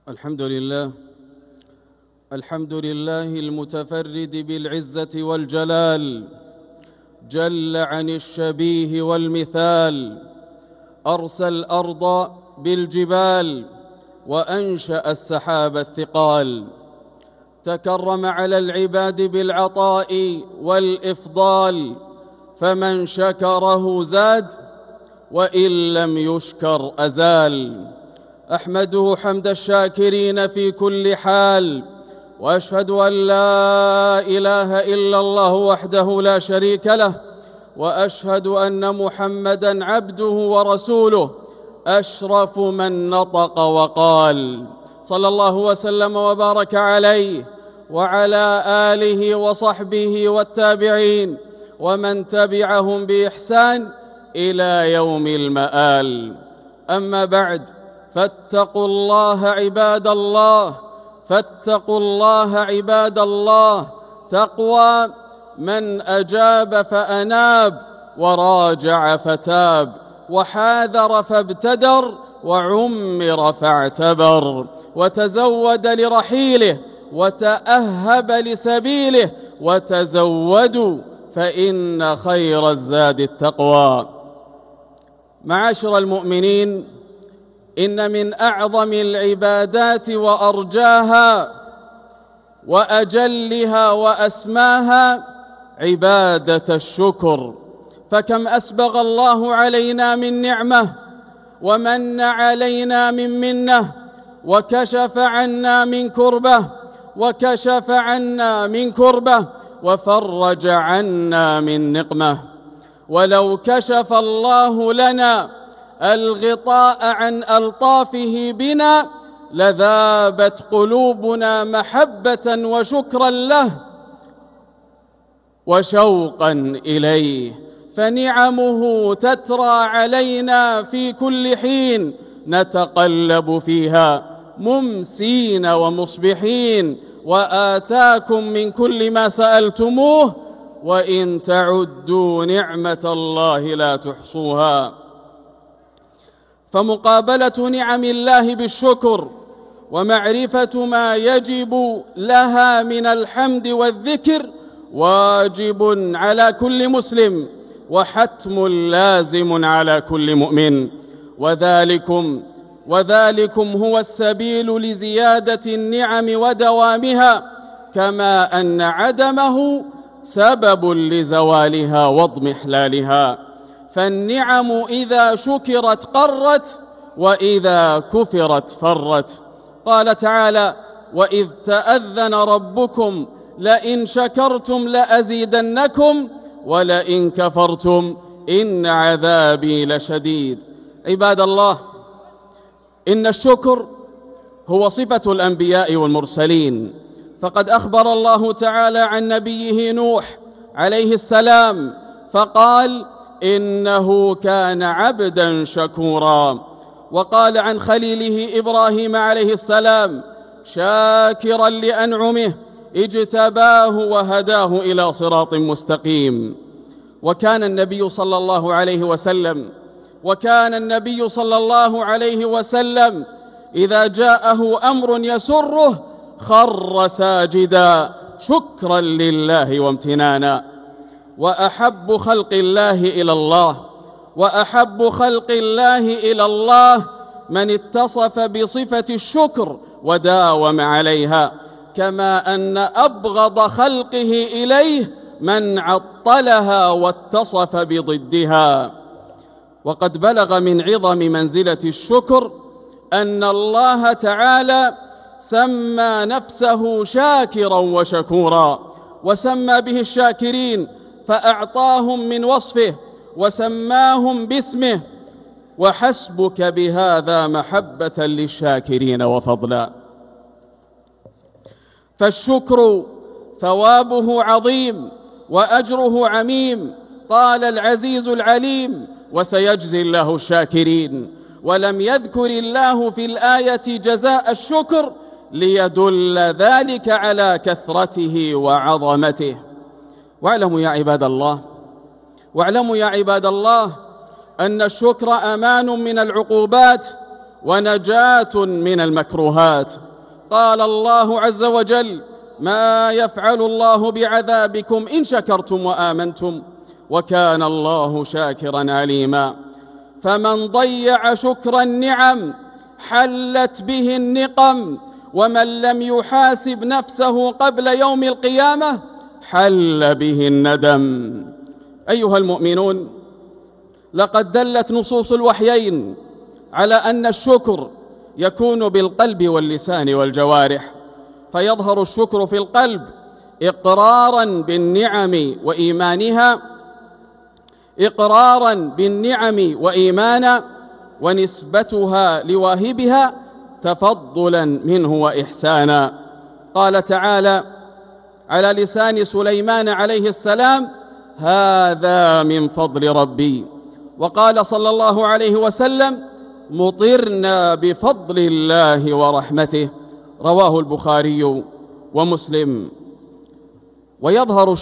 الحمد لله. الحمد لله المتفرد بالعزة والجلال، جل عن الشبيه والمثال. أرسى الأرض بالجبال وأنشأ السحاب الثقال. تكرم على العباد بالعطاء والإفضال، فمن شكره زاد وإن لم يشكر أزال. أحمده حمد الشاكرين في كل حال، وأشهد أن لا إله إلا الله وحده لا شريك له، وأشهد أن محمدًا عبده ورسوله أشرف من نطق وقال، صلى الله وسلم وبارك عليه وعلى آله وصحبه والتابعين ومن تبعهم بإحسان إلى يوم المآل. أما بعد، فاتقوا الله عباد الله، فاتقوا الله عباد الله. تقوى من أجاب فأناب، وراجع فتاب، وحاذر فابتدر، وعمر فاعتبر، وتزود لرحيله، وتأهب لسبيله، وتزودوا فإن خير الزاد التقوى. معاشر المؤمنين، إن من أعظم العبادات وأرجاها وأجلها وأسماها عبادة الشكر. فكم أسبغ الله علينا من نعمة، ومن علينا من منة، وكشف عنا من كربة، وكشف عنا من كربة، وفرج عنا من نقمة. ولو كشف الله لنا الغطاء عن ألطافه بنا لذابت قلوبنا محبة وشكرا له وشوقا إليه. فنعمه تترى علينا في كل حين، نتقلب فيها ممسين ومصبحين. وآتاكم من كل ما سألتموه، وإن تعدوا نعمة الله لا تحصوها. فمقابلة نعم الله بالشكر ومعرفة ما يجب لها من الحمد والذكر واجب على كل مسلم، وحتم لازم على كل مؤمن. وذلكم هو السبيل لزيادة النعم ودوامها، كما أن عدمه سبب لزوالها واضمحلالها. فالنعم إذا شكرت قرت، وإذا كفرت فرت. قال تعالى: وإذ تأذن ربكم لئن شكرتم لأزيدنكم ولئن كفرتم إن عذابي لشديد. عباد الله، إن الشكر هو صفة الأنبياء والمرسلين. فقد أخبر الله تعالى عن نبيه نوح عليه السلام فقال: إنه كان عبدا شكورا. وقال عن خليله إبراهيم عليه السلام: شاكرا لأنعمه اجتباه وهداه إلى صراط مستقيم. وكان النبي صلى الله عليه وسلم إذا جاءه أمر يسره خر ساجدا شكرا لله وامتنانا. وأحب خلق الله إلى الله من اتصف بصفة الشكر وداوم عليها، كما أن أبغض خلقه إليه من عطلها واتصف بضدها. وقد بلغ من عظم منزلة الشكر أن الله تعالى سمى نفسه شاكرا وشكورا، وسمى به الشاكرين فأعطاهم من وصفه وسماهم باسمه: وحسبك بهذا محبة للشاكرين وفضلا. فالشكر ثوابه عظيم وأجره عميم. قال العزيز العليم: وسيجزي الله الشاكرين. ولم يذكر الله في الآية جزاء الشكر ليدل ذلك على كثرته وعظمته. واعلموا يا عباد الله أن الشكر أمان من العقوبات ونجاة من المكروهات. قال الله عز وجل: ما يفعل الله بعذابكم إن شكرتم وآمنتم وكان الله شاكرا عليما. فمن ضيع شكر النعم حلت به النقم، ومن لم يحاسب نفسه قبل يوم القيامة حل به الندم. أيها المؤمنون، لقد دلت نصوص الوحيين على أن الشكر يكون بالقلب واللسان والجوارح، فيظهر الشكر في القلب إقرارا بالنعم وإيمانا ونسبتها لواهبها تفضلا منه وإحسانا. قال تعالى على لسان سليمان عليه السلام: هذا من فضل ربي. وقال صلى الله عليه وسلم: مطرنا بفضل الله ورحمته. رواه البخاري ومسلم. ويظهر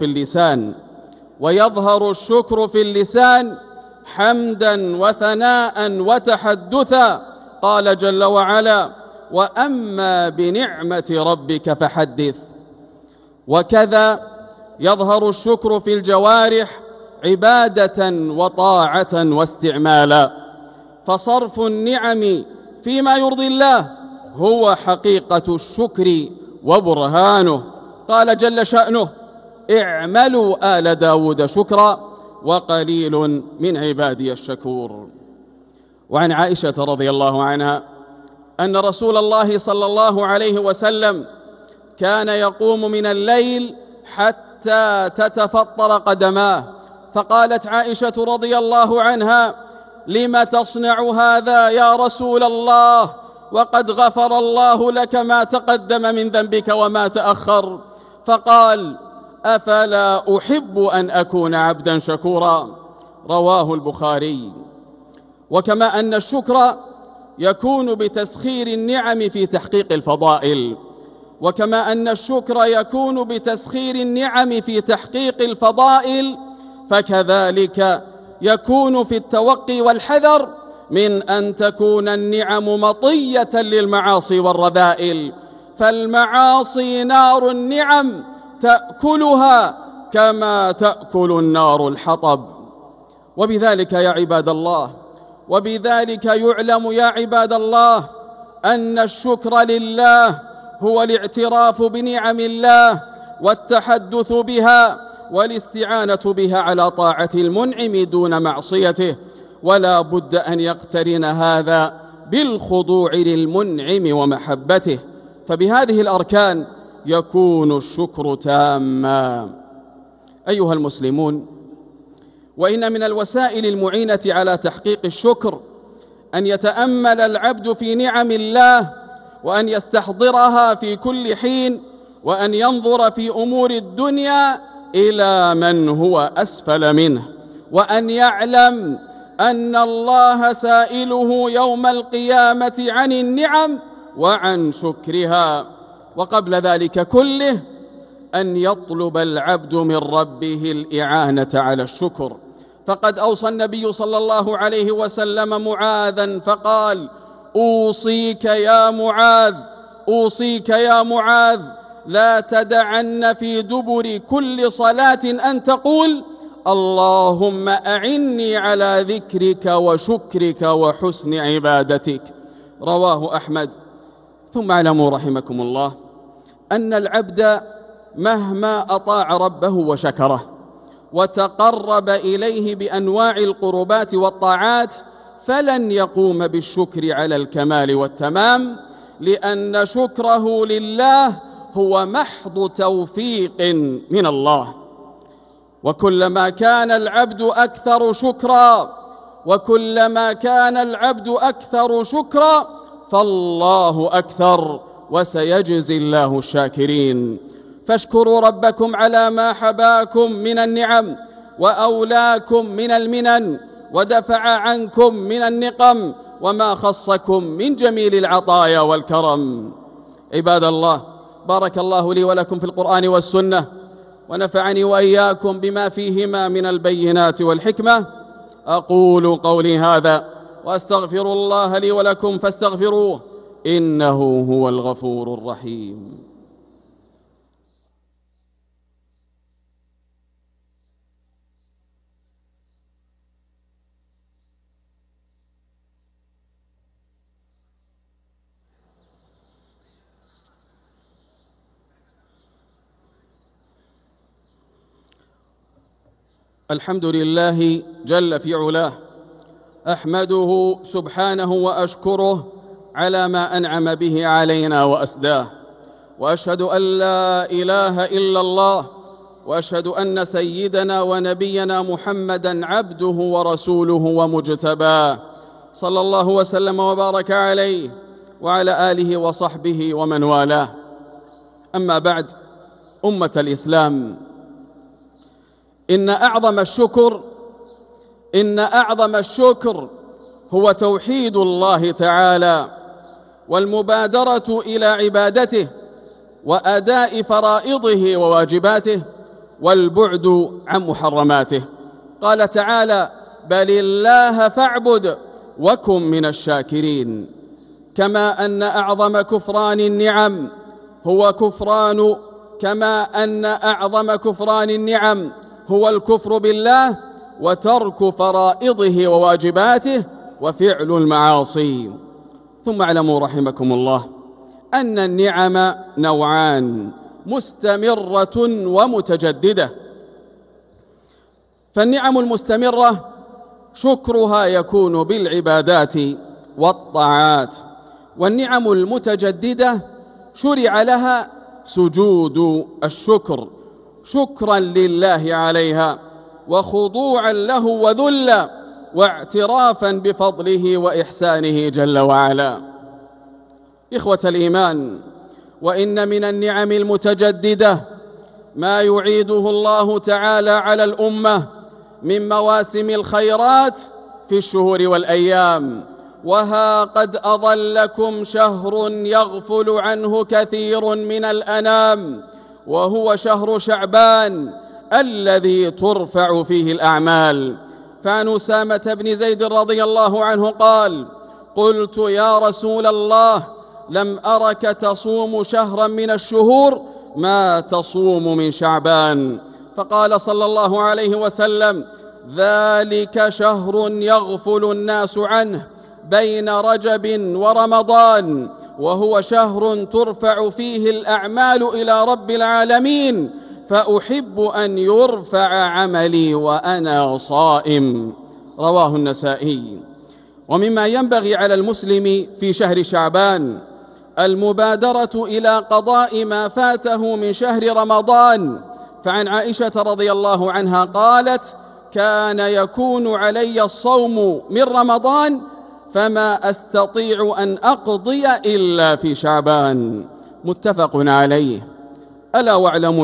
الشكر في اللسان حمدا وثناء وتحدثا. قال جل وعلا: وأما بنعمة ربك فحدث. وكذا يظهر الشكر في الجوارح عبادة وطاعة واستعمالا، فصرف النعم فيما يرضي الله هو حقيقة الشكر وبرهانه. قال جل شأنه: اعملوا آل داود شكرا وقليل من عبادي الشكور. وعن عائشة رضي الله عنها أن رسول الله صلى الله عليه وسلم كان يقوم من الليل حتى تتفطر قدماه، فقالت عائشة رضي الله عنها: لم تصنع هذا يا رسول الله وقد غفر الله لك ما تقدم من ذنبك وما تأخر؟ فقال: أفلا أحب أن أكون عبدا شكورا. رواه البخاري. وكما أن الشكر يكون بتسخير النعم في تحقيق الفضائل، فكذلك يكون في التوقي والحذر من أن تكون النعم مطية للمعاصي والرذائل، فالمعاصي نار النعم تأكلها كما تأكل النار الحطب. وبذلك يعلم يا عباد الله أن الشكر لله هو الاعتراف بنعم الله والتحدث بها والاستعانة بها على طاعة المنعم دون معصيته، ولا بد أن يقترن هذا بالخضوع للمنعم ومحبته، فبهذه الأركان يكون الشكر تاما. أيها المسلمون، وإن من الوسائل المعينة على تحقيق الشكر أن يتأمل العبد في نعم الله، وأن يستحضرها في كل حين، وأن ينظر في أمور الدنيا إلى من هو أسفل منه، وأن يعلم أن الله سائله يوم القيامة عن النعم وعن شكرها. وقبل ذلك كله أن يطلب العبد من ربه الإعانة على الشكر، فقد أوصى النبي صلى الله عليه وسلم معاذا فقال: أوصيك يا معاذ لا تدعن في دبر كل صلاة أن تقول: اللهم أعني على ذكرك وشكرك وحسن عبادتك. رواه أحمد. ثم اعلموا رحمكم الله أن العبد مهما أطاع ربه وشكره وتقرب إليه بأنواع القربات والطاعات فلن يقوم بالشكر على الكمال والتمام، لأن شكره لله هو محض توفيق من الله. وكلما كان العبد أكثر شكرا فالله أكثر، وسيجزي الله الشاكرين. فاشكروا ربكم على ما حباكم من النعم وأولاكم من المنن ودفع عنكم من النقم وما خصكم من جميل العطايا والكرم. عباد الله، بارك الله لي ولكم في القرآن والسنة، ونفعني وإياكم بما فيهما من البينات والحكمة. أقول قولي هذا وأستغفر الله لي ولكم فاستغفروه إنه هو الغفور الرحيم. الحمد لله جل في علاه، أحمده سبحانه وأشكره على ما أنعم به علينا وأسداه، وأشهد أن لا إله إلا الله، وأشهد أن سيدنا ونبينا محمدًا عبده ورسوله ومجتباه، صلى الله وسلم وبارك عليه وعلى آله وصحبه ومن والاه. أما بعد، أمة الإسلام، إن أعظم الشكر هو توحيد الله تعالى والمبادرة إلى عبادته وأداء فرائضه وواجباته والبعد عن محرماته. قال تعالى: بل الله فاعبد وكن من الشاكرين. كما أن أعظم كفران النعم هو الكفر بالله وترك فرائضه وواجباته وفعل المعاصي. ثم اعلموا رحمكم الله أن النعم نوعان: مستمرة ومتجددة. فالنعم المستمرة شكرها يكون بالعبادات والطاعات، والنعم المتجددة شرع لها سجود الشكر شكرا لله عليها وخضوعا له وذلا واعترافا بفضله وإحسانه جل وعلا. إخوة الإيمان، وإن من النعم المتجددة ما يعيده الله تعالى على الأمة من مواسم الخيرات في الشهور والأيام. وها قد أظلكم شهر يغفل عنه كثير من الأنام، وهو شهر شعبان الذي ترفع فيه الأعمال. فعن أسامة بن زيد رضي الله عنه قال: قلت يا رسول الله، لم أرك تصوم شهرا من الشهور ما تصوم من شعبان. فقال صلى الله عليه وسلم: ذلك شهر يغفل الناس عنه بين رجب ورمضان، وهو شهر ترفع فيه الأعمال إلى رب العالمين، فأحب أن يرفع عملي وأنا صائم. رواه النسائي. ومما ينبغي على المسلم في شهر شعبان المبادرة إلى قضاء ما فاته من شهر رمضان. فعن عائشة رضي الله عنها قالت: كان يكون علي الصوم من رمضان فما أستطيع أن أقضي إلا في شعبان. متفق عليه. ألا واعلموا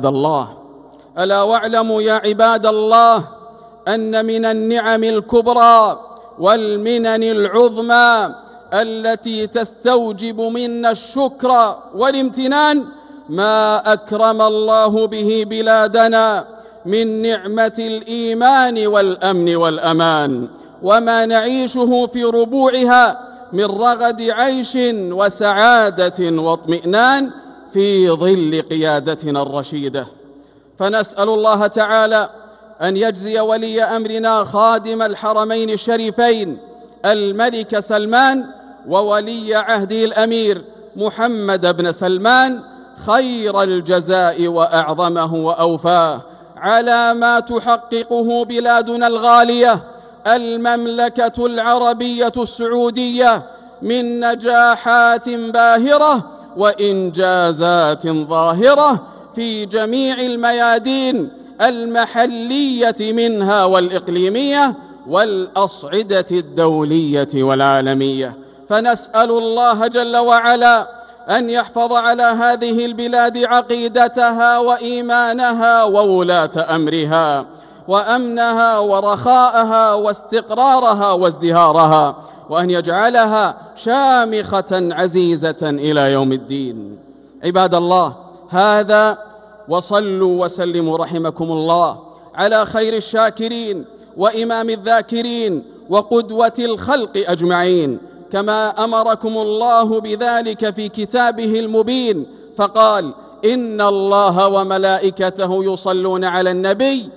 يا عباد الله أن من النعم الكبرى والمنن العظمى التي تستوجب منا الشكر والامتنان ما أكرم الله به بلادنا من نعمة الإيمان والأمن والأمان، وما نعيشه في ربوعها من رغد عيش وسعادة واطمئنان في ظل قيادتنا الرشيدة. فنسأل الله تعالى أن يجزي ولي أمرنا خادم الحرمين الشريفين الملك سلمان وولي عهده الأمير محمد بن سلمان خير الجزاء وأعظمه وأوفاه على ما تحققه بلادنا الغالية المملكة العربية السعودية من نجاحات باهرة وإنجازات ظاهرة في جميع الميادين المحلية منها والإقليمية والأصعدة الدولية والعالمية. فنسأل الله جل وعلا أن يحفظ على هذه البلاد عقيدتها وإيمانها وولاة أمرها وأمنها ورخاءها واستقرارها وازدهارها، وأن يجعلها شامخة عزيزة إلى يوم الدين. عباد الله، هذا وصلوا وسلموا رحمكم الله على خير الشاكرين وإمام الذاكرين وقدوة الخلق أجمعين، كما أمركم الله بذلك في كتابه المبين، فقال: إن الله وملائكته يصلون على النبي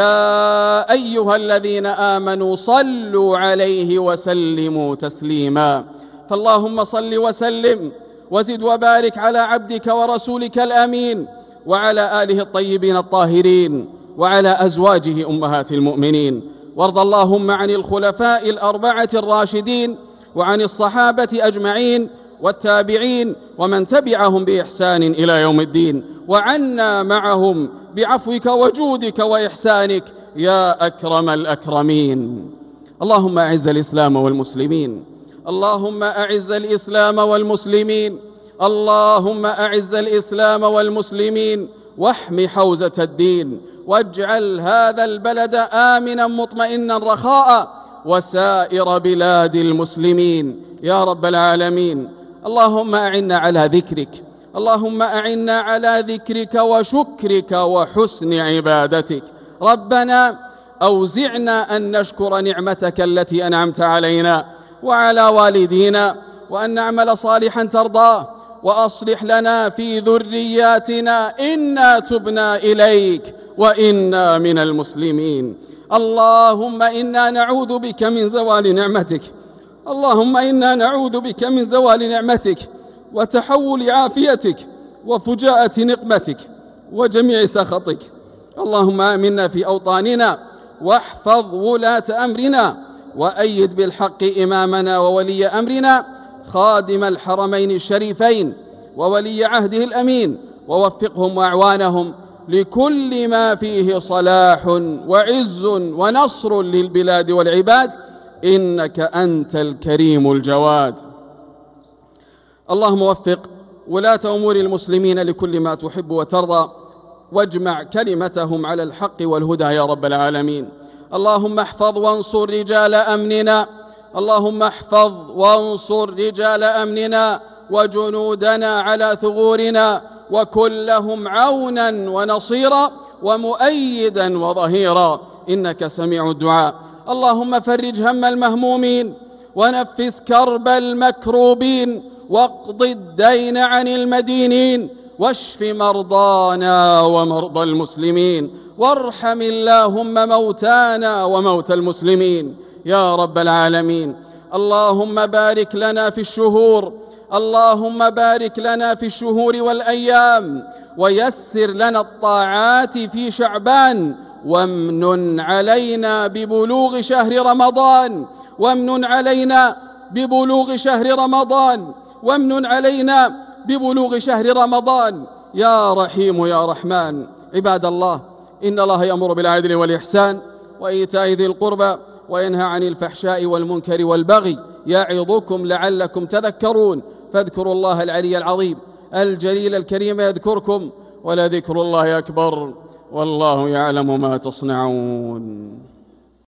يا أيها الذين آمنوا صلوا عليه وسلموا تسليما. فاللهم صل وسلم وزد وبارك على عبدك ورسولك الأمين وعلى آله الطيبين الطاهرين وعلى أزواجه أمهات المؤمنين، وارض اللهم عن الخلفاء الأربعة الراشدين وعن الصحابة أجمعين والتابعين ومن تبعهم بإحسان إلى يوم الدين، وعنا معهم بعفوك وجودك وإحسانك يا أكرم الأكرمين. اللهم أعز الإسلام والمسلمين، اللهم أعز الإسلام والمسلمين، اللهم أعز الإسلام والمسلمين، واحم حوزة الدين، واجعل هذا البلد آمنا مطمئنا رخاء وسائر بلاد المسلمين يا رب العالمين. اللهم أعنا على ذكرك، اللهم أعنا على ذكرك وشكرك وحسن عبادتك. ربنا أوزعنا أن نشكر نعمتك التي أنعمت علينا وعلى والدينا، وأن نعمل صالحا ترضاه، وأصلح لنا في ذرياتنا إنا تبنا إليك وإنا من المسلمين. اللهم إنا نعوذ بك من زوال نعمتك، اللهم إنا نعوذ بك من زوال نعمتك وتحول عافيتك وفجاءة نقمتك وجميع سخطك. اللهم آمنا في أوطاننا، واحفظ ولاة أمرنا، وأيد بالحق إمامنا وولي أمرنا خادم الحرمين الشريفين وولي عهده الأمين، ووفقهم وأعوانهم لكل ما فيه صلاح وعز ونصر للبلاد والعباد، إنك أنت الكريم الجواد. اللهم وفق ولاة أمور المسلمين لكل ما تحب وترضى، واجمع كلمتهم على الحق والهدى يا رب العالمين. اللهم احفظ وانصر رجال أمننا، اللهم احفظ وانصر رجال أمننا وجنودنا على ثغورنا، وكن لهم عونا ونصيرا ومؤيدا وظهيرا، إنك سميع الدعاء. اللهم فرج هم المهمومين، ونفس كرب المكروبين، واقض الدين عن المدينين، واشف مرضانا ومرضى المسلمين، وارحم اللهم موتانا وموتى المسلمين يا رب العالمين. اللهم بارك لنا في الشهور، اللهم بارك لنا في الشهور والأيام، ويسر لنا الطاعات في شعبان، وامنن علينا ببلوغ شهر رمضان، وامنن علينا ببلوغ شهر رمضان، وامنن علينا ببلوغ شهر رمضان يا رحيم يا رحمن. عباد الله، إن الله يأمر بالعدل والإحسان وإيتاء ذي القربى وينهى عن الفحشاء والمنكر والبغي، يعظكم لعلكم تذكرون. فاذكروا الله العلي العظيم الجليل الكريم يذكركم، ولذكر الله أكبر، والله يعلم ما تصنعون.